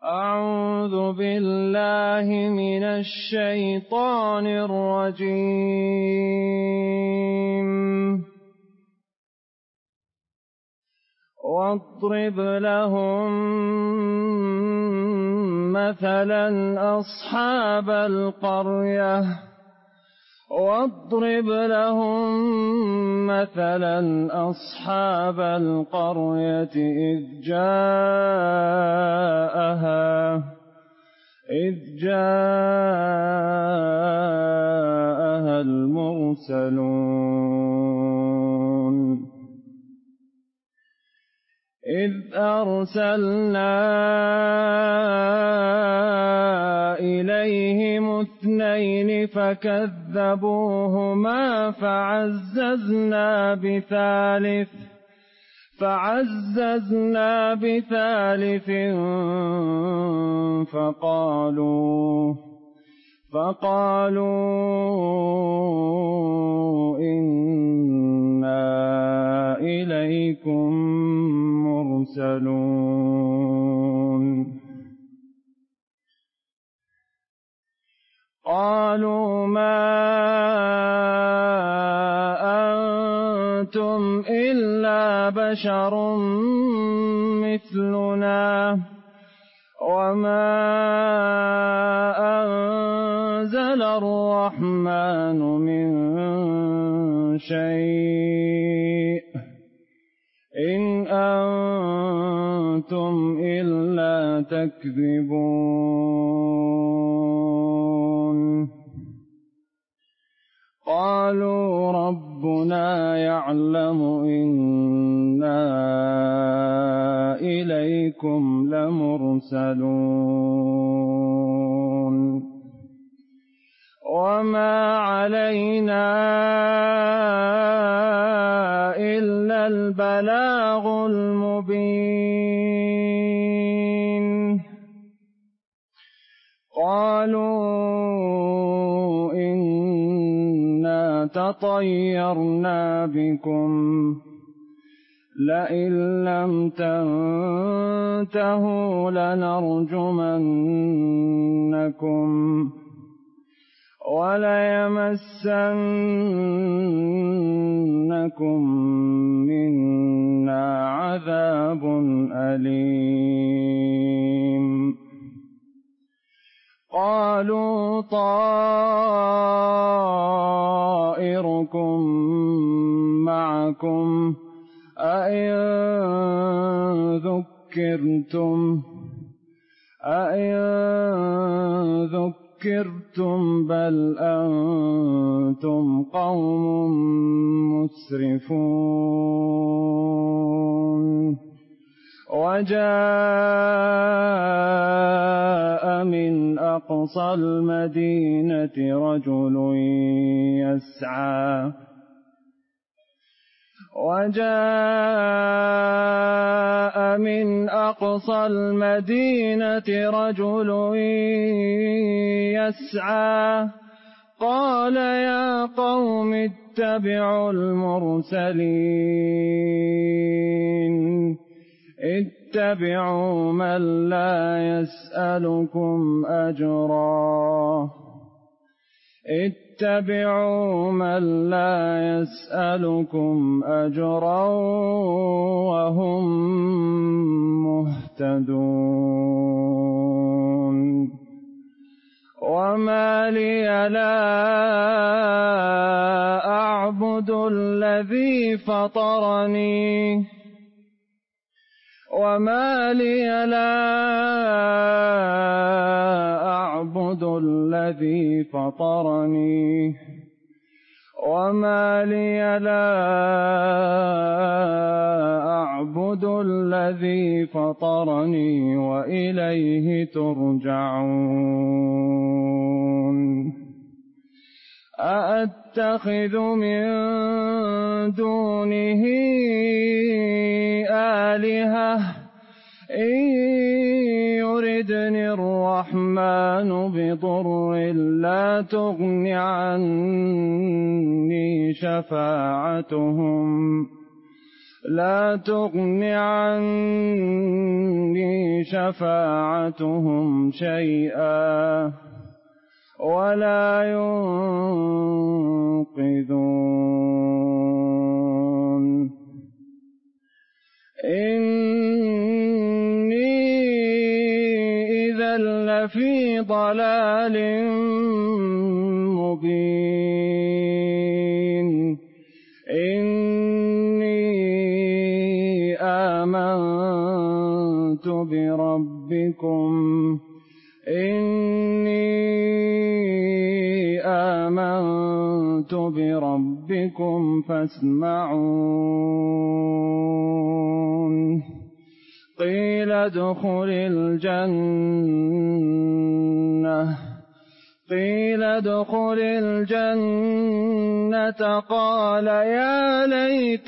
أعوذ بالله من الشيطان الرجيم. واضرب لهم مثلا أصحاب القرية إذ جاءها المرسلون إذ أرسلنا إليهم 2 فكذبوهما فعززنا بثالث فقالوا إنا إليكم مرسلون قالوا ما أنتم إلا بشر مثلنا وما أنزل الرحمن من شيء إن أنتم إلا تكذبون قالوا ربنا يعلم إنا إليكم لمرسلون وما علينا إلا البلاغ المبين قالوا إنا تطيرنا بكم لئن لم تنتهوا لنرجمنكم وليمسنكم منا عذاب أليم قالوا طائركم معكم أئن ذكرتم بل أنتم قوم مسرفون وجاء من أقصى المدينة رجل يسعى قال يا قوم اتبعوا المرسلين اتبعوا من لا يسألكم أجرا وهم مهتدون وما لي لا أعبد الذي فطرني وما لي لا أعبد الذي فطرني وإليه ترجعون أأتخذ من دونه آلهة إن يردني الرحمن بضر لا تغن عني لا تغن عني شفاعتهم شيئا ولا ينقذون إني إذا لفي ضلال مبين إني آمنت بربكم فاسمعون قيل ادخل الجنة قال يا ليت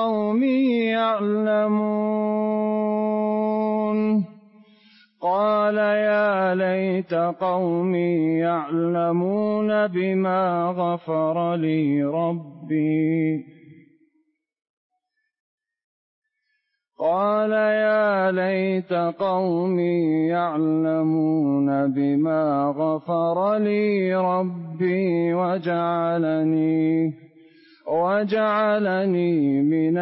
قومي يعلمون بما غفر لي ربي وجعلني من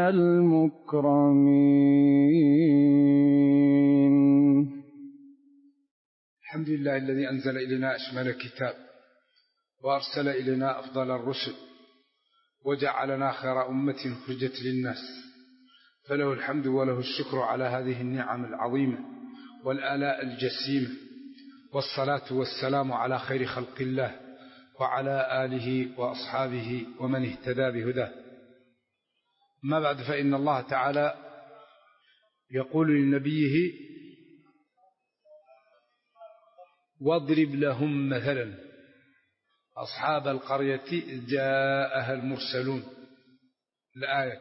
المكرمين. الحمد لله الذي أنزل إلينا أشمل الكتاب وأرسل إلينا أفضل الرسل وجعلنا خير أمة خرجت للناس، فله الحمد وله الشكر على هذه النعم العظيمة والآلاء الجسيمة، والصلاة والسلام على خير خلق الله وعلى آله وأصحابه ومن اهتدى بهداه. ما بعد، فإن الله تعالى يقول لنبيه واضرب لهم مثلا أصحاب القرية إذ جاءها المرسلون. الآية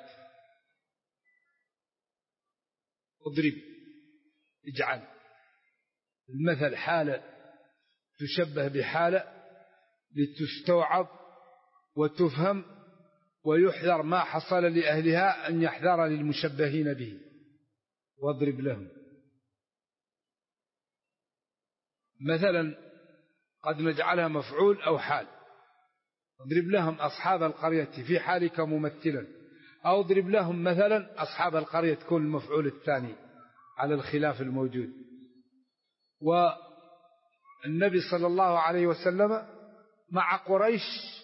اضرب، اجعل المثل حالة تشبه بحالة لتستوعب وتفهم ويحذر ما حصل لأهلها أن يحذر للمشبهين به. واضرب لهم مثلا قد نجعلها مفعول أو حال. اضرب لهم أصحاب القرية في حالك ممثلا، أو اضرب لهم مثلا أصحاب القرية تكون المفعول الثاني على الخلاف الموجود. والنبي صلى الله عليه وسلم مع قريش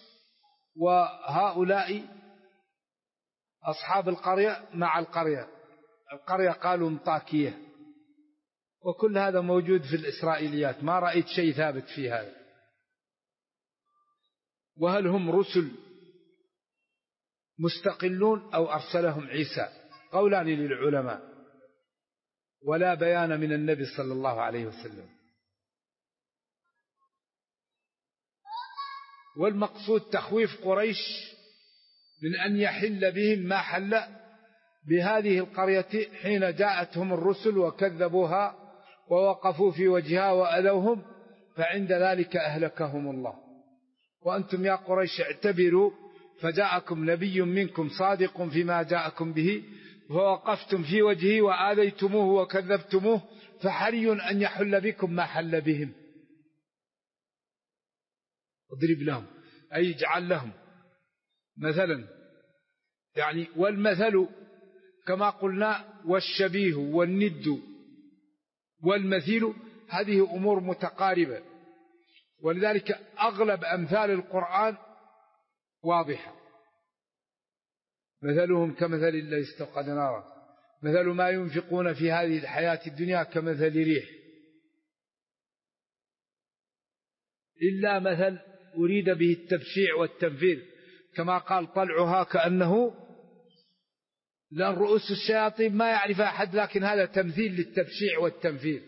وهؤلاء أصحاب القرية مع القرية قالوا انطاكية، وكل هذا موجود في الإسرائيليات، ما رأيت شيء ثابت في هذا. وهل هم رسل مستقلون أو أرسلهم عيسى؟ قولان للعلماء، ولا بيان من النبي صلى الله عليه وسلم. والمقصود تخويف قريش من أن يحل بهم ما حل بهذه القرية حين جاءتهم الرسل وكذبوها ووقفوا في وجهها وأذوهم، فعند ذلك أهلكهم الله. وأنتم يا قريش اعتبروا، فجاءكم نبي منكم صادق فيما جاءكم به، فوقفتم في وجهه وآذيتموه وكذبتموه، فحري أن يحل بكم ما حل بهم. اضرب لهم أي اجعل لهم مثلا، يعني والمثل كما قلنا، والشبيه والند والمثيل، هذه أمور متقاربة، ولذلك أغلب أمثال القرآن واضحة. مثلهم كمثل الذي استوقد نارا، مثل ما ينفقون في هذه الحياة الدنيا كمثل ريح، إلا مثل أريد به التبشيع والتنفير، كما قال طلعها كأنه، لأن رؤوس الشياطين ما يعرف أحد، لكن هذا تمثيل للتبشيع والتنفير.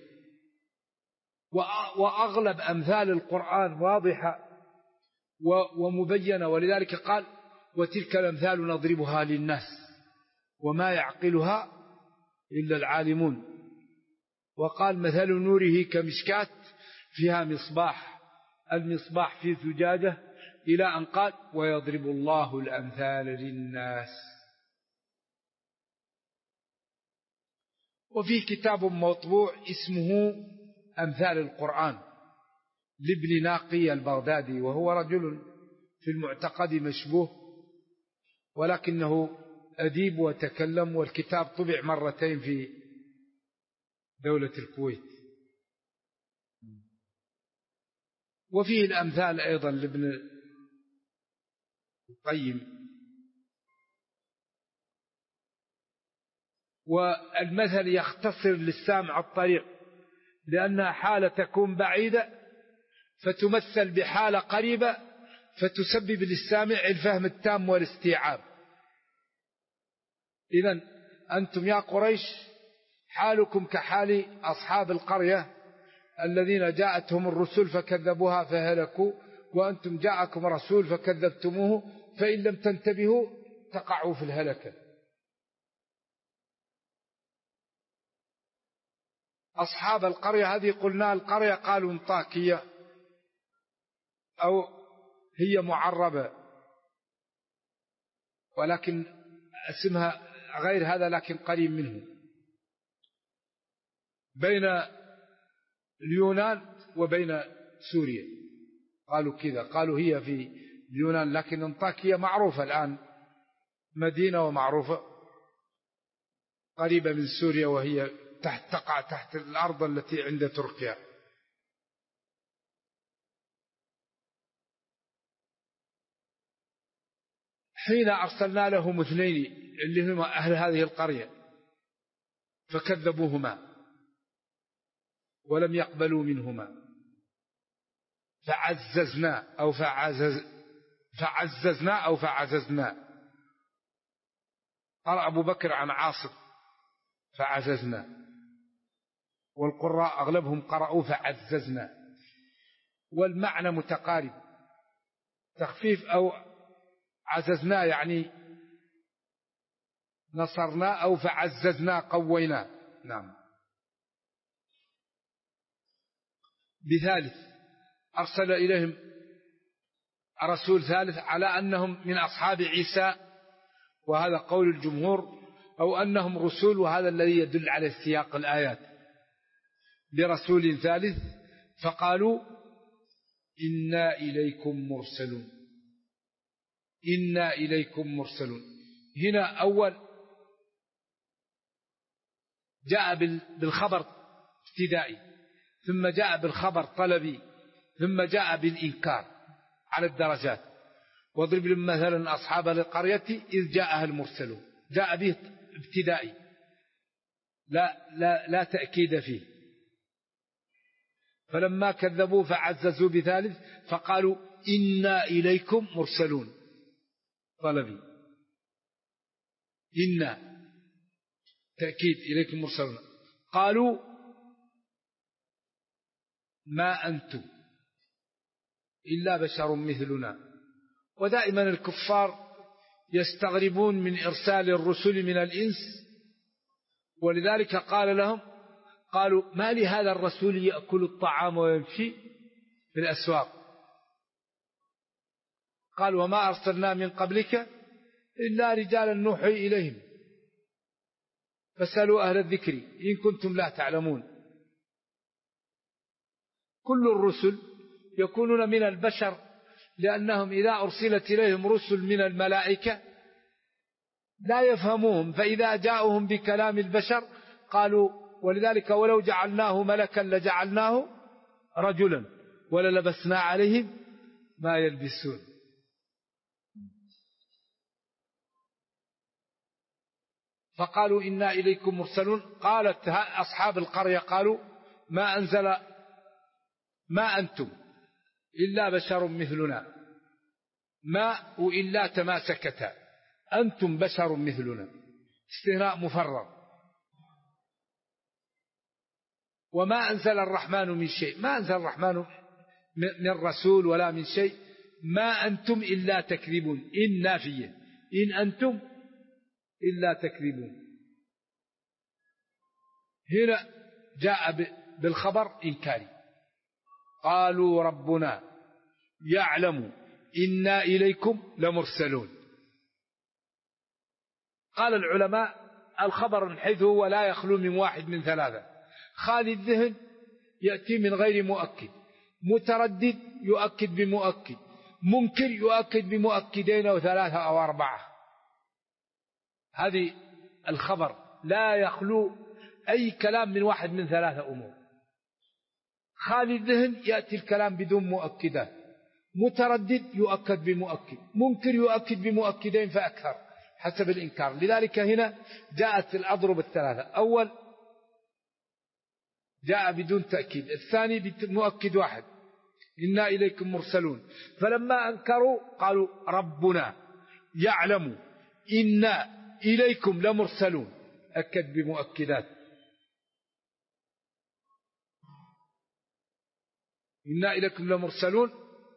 وأغلب أمثال القرآن واضحة ومبينة، ولذلك قال وتلك الأمثال نضربها للناس وما يعقلها إلا العالمون. وقال مثل نوره كمشكاة فيها مصباح، المصباح في زجاجة، إلى أن قال ويضرب الله الأمثال للناس. وفيه كتاب مطبوع اسمه أمثال القرآن لابن ناقي البغدادي، وهو رجل في المعتقد مشبوه، ولكنه أديب وتكلم، والكتاب طبع مرتين في دولة الكويت. وفيه الأمثال أيضا لابن القيم. والمثل يختصر للسامع الطريق، لأنها حالة تكون بعيدة فتمثل بحالة قريبة فتسبب للسامع الفهم التام والاستيعاب. إذن أنتم يا قريش حالكم كحال أصحاب القرية الذين جاءتهم الرسل فكذبوها فهلكوا، وأنتم جاءكم رسول فكذبتموه، فإن لم تنتبهوا تقعوا في الهلكة. أصحاب القرية هذه قلنا القرية قالوا انطاكية أو هي معربة، ولكن اسمها غير هذا لكن قريب منه، بين اليونان وبين سوريا. قالوا كذا، قالوا هي في اليونان، لكن انطاكية معروفة الآن مدينة ومعروفة قريبة من سوريا، وهي تقع تحت الأرض التي عند تركيا. حين أرسلنا لهم اثنين اللي هم أهل هذه القرية فكذبوهما ولم يقبلوا منهما، فعززنا أو فعززنا. قال أبو بكر عن عاصم فعززنا، والقراء أغلبهم قرأوا فعززنا، والمعنى متقارب، تخفيف أو عززنا يعني نصرنا، أو فعززنا قوينا. نعم. بثالث أرسل إليهم رسول ثالث على أنهم من أصحاب عيسى، وهذا قول الجمهور، أو أنهم رسول، وهذا الذي يدل على سياق الآيات، برسول ثالث. فقالوا إنا إليكم مرسلون، إنا إليكم مرسلون. هنا أول جاء بالخبر ابتدائي، ثم جاء بالخبر طلبي، ثم جاء بالإنكار على الدرجات. واضرب لهم مثلا أصحاب القرية إذ جاءها المرسلون، جاء به ابتدائي لا تأكيد فيه. فلما كذبوا فعززوا بثالث فقالوا إنا إليكم مرسلون، طلبي، إنا تأكيد إليكم مرسلون. قالوا ما أنتم إلا بشر مثلنا. ودائما الكفار يستغربون من إرسال الرسل من الإنس، ولذلك قال لهم، قالوا ما لهذا الرسول يأكل الطعام ويمشي في الأسواق. قال وما أرسلنا من قبلك إلا رجالا نوحي إليهم فاسألوا أهل الذكر إن كنتم لا تعلمون. كل الرسل يكونون من البشر، لأنهم إذا أرسلت إليهم رسل من الملائكة لا يفهموهم، فإذا جاءهم بكلام البشر قالوا، ولذلك ولو جعلناه ملكا لجعلناه رجلا وللبسنا عليهم ما يلبسون. فقالوا إنا إليكم مرسلون. قالت أصحاب القرية قالوا ما أنتم إلا بشر مثلنا، ما وإلا تماسكتا، أنتم بشر مثلنا، استثناء مفرغ. وما أنزل الرحمن من شيء، ما أنزل الرحمن من رسول ولا من شيء، ما أنتم إلا تكذبون، إن نافية، إن أنتم إلا تكذبون. هنا جاء بالخبر إنكاري، قالوا ربنا يعلم إنا إليكم لمرسلون. قال العلماء الخبر من حيث هو لا يخلو من واحد من ثلاثة: خالي الذهن يأتي من غير مؤكد، متردد يؤكد بمؤكد، منكر يؤكد بمؤكدين أو ثلاثة أو أربعة. هذه الخبر لا يخلو أي كلام من واحد من ثلاثة أمور. خالي الذهن يأتي الكلام بدون مؤكدات، متردد يؤكد بمؤكد، منكر يؤكد بمؤكدين فأكثر حسب الإنكار. لذلك هنا جاءت الأضرب الثلاثة: أول جاء بدون تأكيد، الثاني بمؤكد واحد: إنا إليكم مرسلون. فلما أنكروا قالوا ربنا يعلم إنا إليكم لمرسلون، أكد بمؤكدات: إنا إليكم لمرسلون.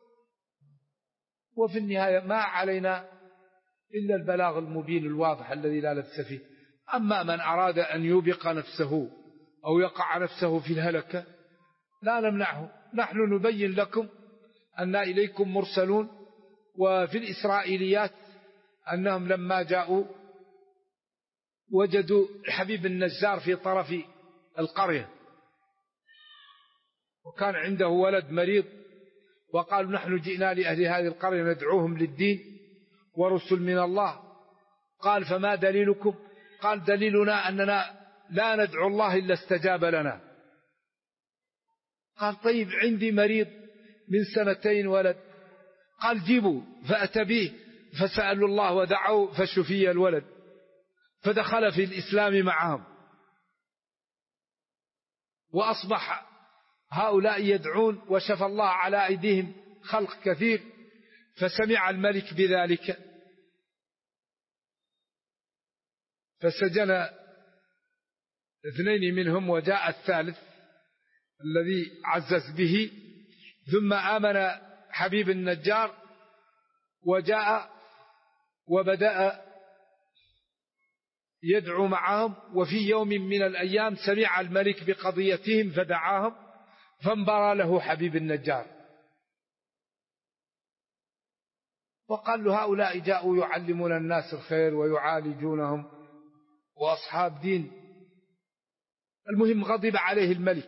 وفي النهاية ما علينا إلا البلاغ المبين الواضح الذي لا لبس فيه. أما من أراد أن يوبق نفسه أو يقع نفسه في الهلكة لا نمنعه، نحن نبين لكم أن إليكم مرسلون. وفي الإسرائيليات أنهم لما جاءوا وجدوا حبيب النجار في طرف القرية، وكان عنده ولد مريض، وقالوا نحن جئنا لأهل هذه القرية ندعوهم للدين ورسل من الله. قال فما دليلكم؟ قال دليلنا أننا لا ندعو الله إلا استجاب لنا. قال طيب عندي مريض من 2 ولد. قال جيبوا، فأتى به فسألوا الله ودعوا فشفي الولد، فدخل في الإسلام معهم، وأصبح هؤلاء يدعون وشفى الله على أيديهم خلق كثير. فسمع الملك بذلك فسجن 2 منهم، وجاء الثالث الذي عزز به. ثم آمن حبيب النجار وجاء وبدأ يدعو معهم. وفي يوم من الأيام سمع الملك بقضيتهم فدعاهم، فانبرى له حبيب النجار وقال له هؤلاء جاءوا يعلمون الناس الخير ويعالجونهم وأصحاب دين. المهم غضب عليه الملك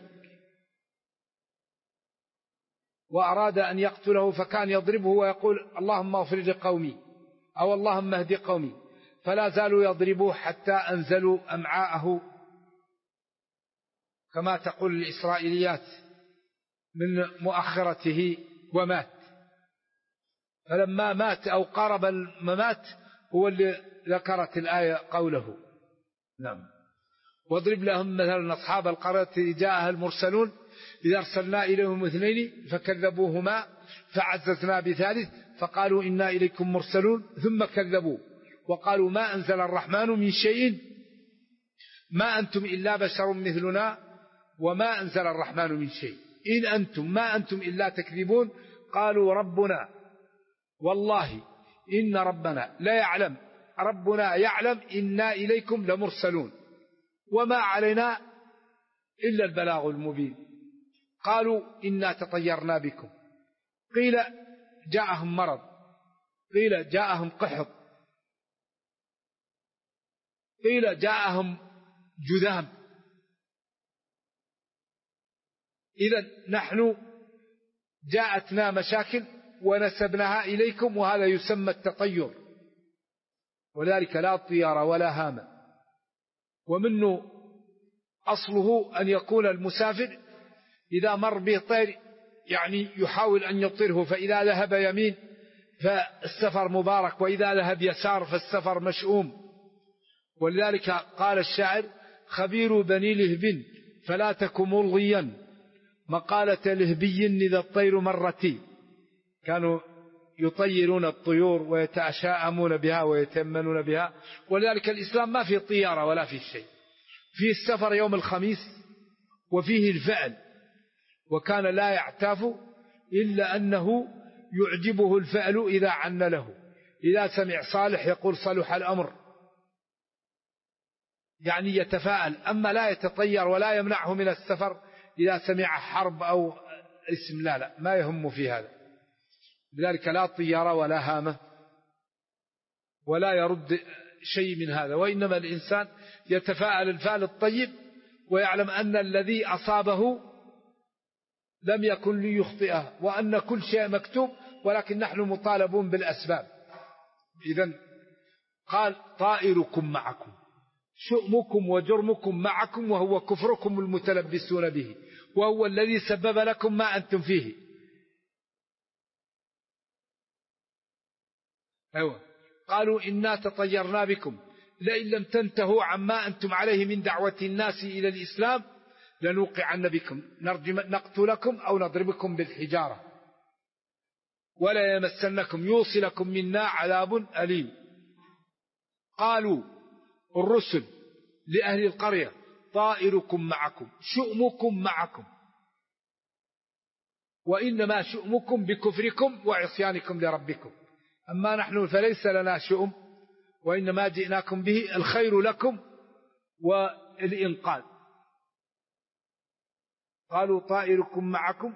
وأراد أن يقتله، فكان يضربه ويقول اللهم اغفر لقومي أو اللهم اهد قومي، فلا زالوا يضربوه حتى أنزلوا أمعاءه كما تقول الإسرائيليات من مؤخرته ومات. فلما مات أو قارب الممات هو اللي ذكرت الآية قوله. نعم. واضرب لهم مثلا أصحاب القرية جاءها المرسلون إذا أرسلنا إليهم 2 فكذبوهما فعززنا بثالث فقالوا إنا إليكم مرسلون، ثم كذبوا وقالوا ما أنزل الرحمن من شيء ما أنتم إلا بشر مثلنا وما أنزل الرحمن من شيء إن أنتم ما أنتم إلا تكذبون. قالوا ربنا والله إن ربنا لا يعلم، ربنا يعلم إنا إليكم لمرسلون وما علينا إلا البلاغ المبين. قالوا إنا تطيرنا بكم، قيل جاءهم مرض، قيل جاءهم قحط، قيل جاءهم جذام. إذن نحن جاءتنا مشاكل ونسبناها إليكم، وهذا يسمى التطير، ولذلك لا طيار ولا هامة. ومنه أصله أن يكون المسافر إذا مر به طير يعني يحاول أن يطيره، فإذا ذهب يمين فالسفر مبارك، وإذا ذهب يسار فالسفر مشؤوم. ولذلك قال الشاعر خبير بني لهب فلا تك ملغيا مقالة لهبي إذا الطير مرتي. كانوا يطيرون الطيور ويتشاءمون بها ويتمنون بها. ولذلك الإسلام ما فيه طيارة ولا فيه شيء، فيه السفر يوم الخميس وفيه الفعل. وكان لا يعتاف إلا أنه يعجبه الفعل إذا عن له، إذا سمع صالح يقول صلح الأمر، يعني يتفاءل. أما لا يتطير ولا يمنعه من السفر إذا سمع حرب أو اسم، لا ما يهم في هذا. لذلك لا طيارة ولا هامة، ولا يرد شيء من هذا، وإنما الإنسان يتفاءل الفعل الطيب ويعلم أن الذي أصابه لم يكن ليخطئه، وأن كل شيء مكتوب، ولكن نحن مطالبون بالأسباب. إذن قال طائركم معكم، شؤمكم وجرمكم معكم، وهو كفركم المتلبسون به، وهو الذي سبب لكم ما أنتم فيه. أيوة. قالوا إنا تطيرنا بكم لئن لم تنتهوا عما أنتم عليه من دعوة الناس إلى الإسلام لنوقعن بكم نقتلكم أو نضربكم بالحجارة ولا يمسنكم يوصلكم منا عذاب أليم. قالوا الرسل لأهل القرية طائركم معكم شؤمكم معكم، وإنما شؤمكم بكفركم وعصيانكم لربكم، أما نحن فليس لنا شؤم، وإنما جئناكم به الخير لكم والإنقاذ. قالوا طائركم معكم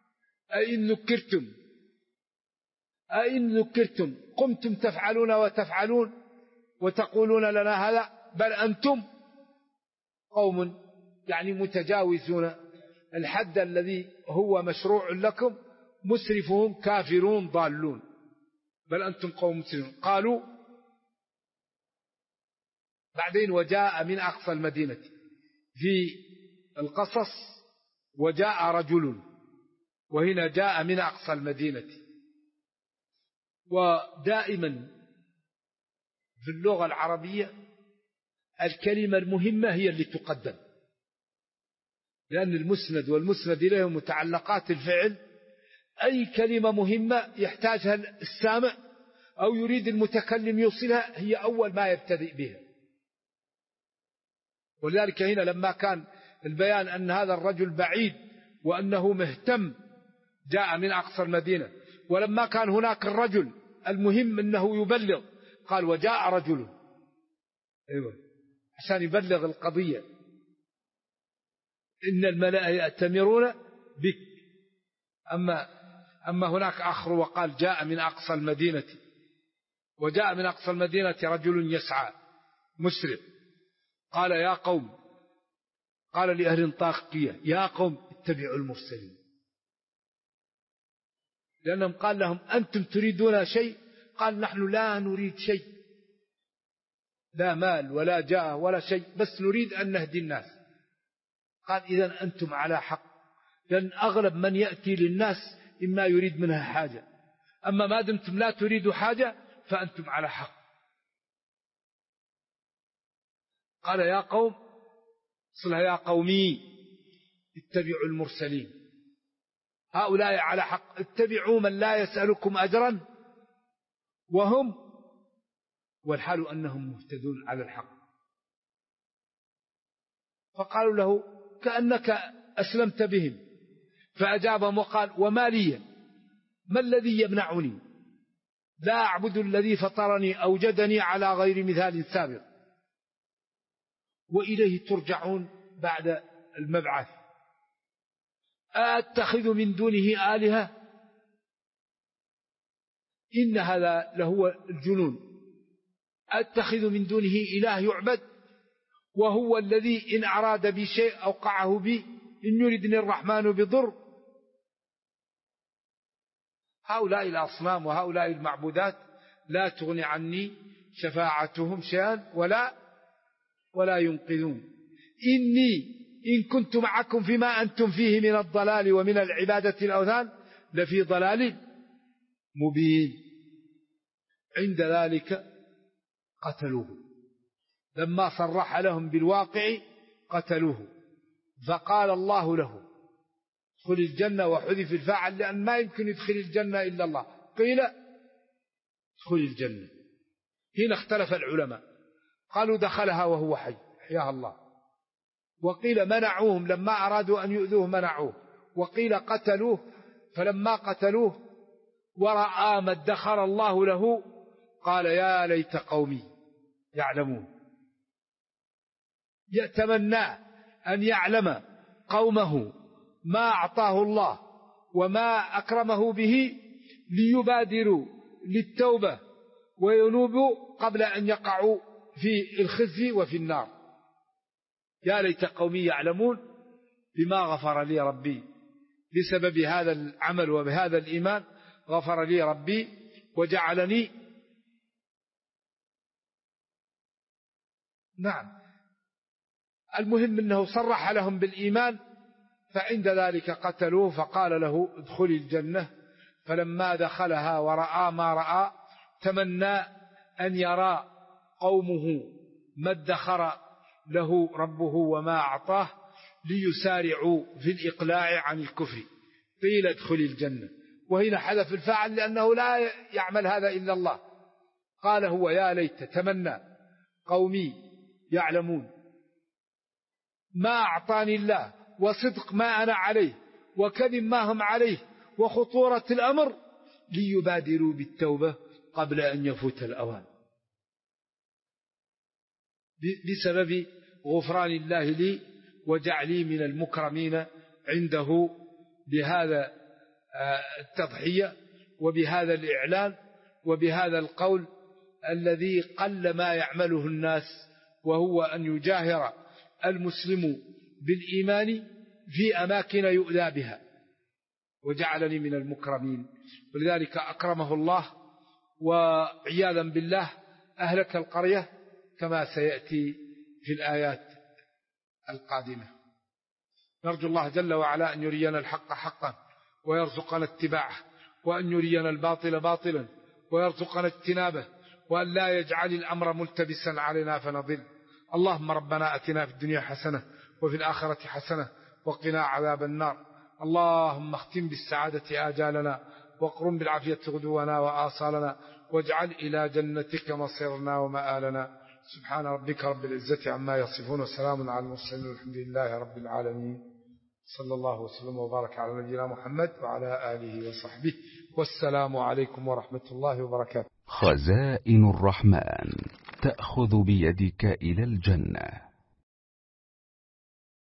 أئن ذكرتم قمتم تفعلون وتفعلون وتقولون لنا هذا، بل أنتم قوم يعني متجاوزون الحد الذي هو مشروع لكم، مسرفون كافرون ضالون، بل أنتم قوم مسرفون. قالوا بعدين وجاء من أقصى المدينة في القصص وجاء رجل، وهنا جاء من أقصى المدينة. ودائما في اللغة العربية الكلمة المهمة هي اللي تقدم، لأن المسند والمسند إليه متعلقات الفعل، أي كلمة مهمة يحتاجها السامع أو يريد المتكلم يوصلها هي أول ما يبتدئ بها. ولذلك هنا لما كان البيان أن هذا الرجل بعيد وأنه مهتم جاء من أقصى المدينة، ولما كان هناك الرجل المهم أنه يبلغ قال وجاء رجل، أيوة، عشان يبلغ القضية إن الملأ يأتمرون بك. أما هناك آخر وقال جاء من أقصى المدينة، وجاء من أقصى المدينة رجل يسعى مسرع، قال يا قوم، قال لأهل طاقية يا قوم اتبعوا المرسلين، لأنهم قال لهم أنتم تريدون شيء، قال نحن لا نريد شيء، لا مال ولا جاه ولا شيء، بس نريد أن نهدي الناس. قال إذن أنتم على حق، لأن أغلب من يأتي للناس إما يريد منها حاجة، أما ما دمتم لا تريدوا حاجة فأنتم على حق. قال يا قوم صلها يا قومي اتبعوا المرسلين، هؤلاء على حق، اتبعوا من لا يسألكم أجرا وهم والحال أنهم مهتدون على الحق. فقالوا له كأنك أسلمت بهم، فأجابهم وقال وما لي، ما الذي يمنعني، لا أعبد الذي فطرني أوجدني على غير مثال سابق، وإليه ترجعون بعد المبعث، أتخذ من دونه آلهة، إن هذا لهو الجنون، أتخذ من دونه إله يعبد، وهو الذي إن أراد بشيء أوقعه بي، إن يردني الرحمن بضر. هؤلاء الأصنام وهؤلاء المعبودات لا تغني عني شفاعتهم شيئا ولا ينقذون، إني إن كنت معكم فيما أنتم فيه من الضلال ومن العبادة الأوثان لفي ضلال مبين. عند ذلك قتلوه، لما صرح لهم بالواقع قتلوه، فقال الله له ادخل الجنة، وحذف الفاعل لأن ما يمكن يدخل الجنة إلا الله، قيل ادخل الجنة. هنا اختلف العلماء، قالوا دخلها وهو حي أحياها الله، وقيل منعوهم لما أرادوا أن يؤذوه منعوه، وقيل قتلوه، فلما قتلوه ورأى ما ادخر الله له قال يا ليت قومي يعلمون، يتمنى أن يعلم قومه ما أعطاه الله وما أكرمه به ليبادروا للتوبة وينوبوا قبل أن يقعوا في الخزي وفي النار. يا ليت قومي يعلمون بما غفر لي ربي. بسبب هذا العمل وبهذا الإيمان غفر لي ربي وجعلني المهم أنه صرح لهم بالإيمان. فعند ذلك قتلوه فقال له ادخل الجنة. فلما دخلها ورأى ما رأى تمنى أن يرى قومه ما ادخر له ربه وما أعطاه ليسارعوا في الإقلاع عن الكفر. قيل ادخل الجنة، وهنا حذف الفاعل لأنه لا يعمل هذا إلا الله. قال هو يا ليت تمنى قومي يعلمون ما أعطاني الله وصدق ما أنا عليه وكذب ما هم عليه وخطورة الأمر ليبادروا بالتوبة قبل أن يفوت الأوان. بسبب غفران الله لي وجعلي من المكرمين عنده بهذا التضحية وبهذا الإعلان وبهذا القول الذي قل ما يعمله الناس، وهو أن يجاهر المسلم بالإيمان في أماكن يؤذى بها. وجعلني من المكرمين، ولذلك أكرمه الله وعياذا بالله أهلك القرية كما سيأتي في الآيات القادمة. نرجو الله جل وعلا أن يرينا الحق حقا ويرزقنا اتباعه، وأن يرينا الباطل باطلا ويرزقنا اجتنابه، وأن لا يجعل الأمر ملتبسا علينا فنضل. اللهم ربنا أتنا في الدنيا حسنة وفي الآخرة حسنة وقنا عذاب النار. اللهم اختم بالسعادة آجالنا واقرم بالعافية غدونا وآصالنا، واجعل إلى جنتك مصيرنا ومآلنا. سبحان ربك رب العزة عما يصفون وسلام على المرسلين والحمد لله رب العالمين. صلى الله وسلم وبارك على نبينا محمد وعلى آله وصحبه، والسلام عليكم ورحمة الله وبركاته. خزائن الرحمن تأخذ بيدك إلى الجنة.